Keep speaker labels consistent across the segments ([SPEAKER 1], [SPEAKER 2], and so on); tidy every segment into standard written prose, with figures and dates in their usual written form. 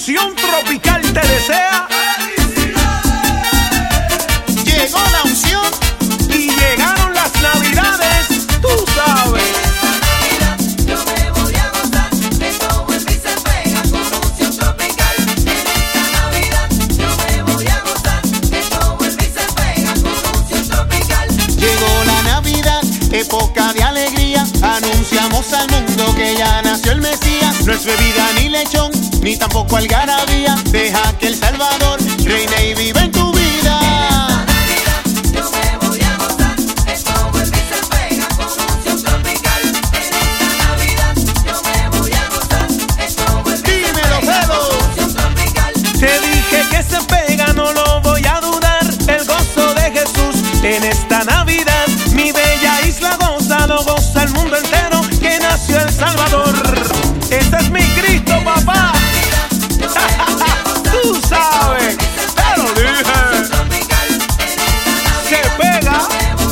[SPEAKER 1] unción tropical te desea.
[SPEAKER 2] Llegó la unción
[SPEAKER 1] y llegaron las navidades, tú sabes.
[SPEAKER 3] Yo me voy a gozar, esto vuelve y se pega con unción tropical. En esta Navidad yo me voy a gozar, esto vuelve y se pega con unción tropical.
[SPEAKER 2] llegó la Navidad, época de alegría. Anunciamos al mundo que ya nació el Mesías. No es bebida ni lechón, ni tampoco algarabía. Deja que el Salvador reine y viva en tu vida.
[SPEAKER 3] Yo me voy a gozar, esto vuelve y se pega con unción tropical. En esta Navidad yo me voy a gozar, esto vuelve y se
[SPEAKER 2] Dímelo,
[SPEAKER 3] pega
[SPEAKER 2] Felo.
[SPEAKER 3] con unción tropical.
[SPEAKER 1] Te dije que se pega, no lo voy a dudar. El gozo de Jesús en esta Navidad. Mi bella isla goza, lo goza el mundo entero, que nació el Salvador. Ese es mi Cristo, papá. Tú sabes, te lo dije. Se pega.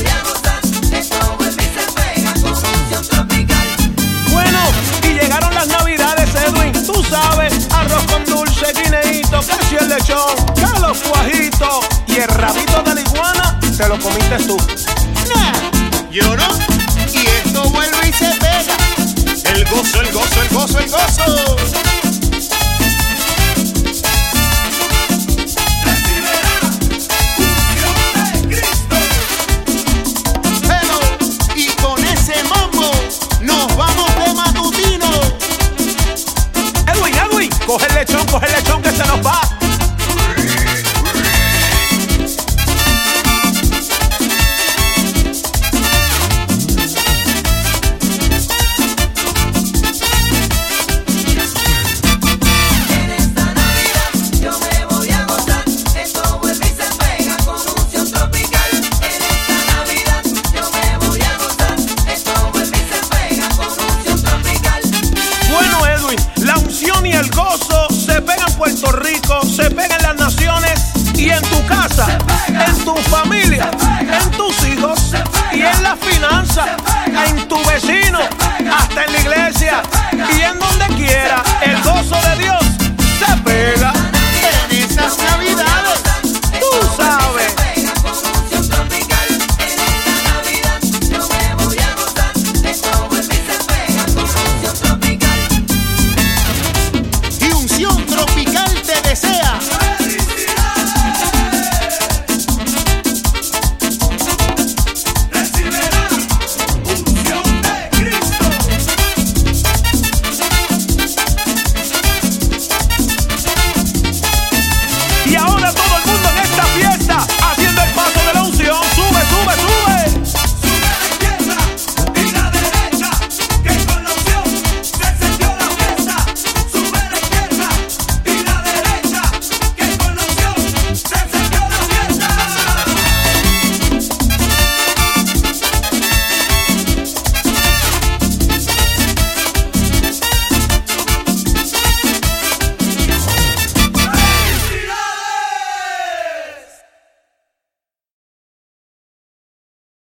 [SPEAKER 1] Bueno, y llegaron las navidades, Edwin. Tú sabes, arroz con dulce, guineíto, casi el lechón, que los cuajitos y el rabito de la iguana te lo comiste tú.
[SPEAKER 2] Nah, yo no. Y esto vuelve y se pega. El gozo, el gozo, el gozo, el gozo. Pero, y con ese mambo nos vamos de matutino.
[SPEAKER 1] Edwin, coge el lechón que se nos va.
[SPEAKER 3] En esta Navidad yo me voy a gozar, esto vuelve y se pega con unción tropical. En esta Navidad yo me voy a gozar, esto vuelve y se pega con unción tropical.
[SPEAKER 1] Bueno, Edwin, la unción y el gozo se pega en Puerto Rico, se pega en las naciones y en tu casa, en tu familia, en tus hijos y en la finanza, en tu vecino, hasta en la iglesia.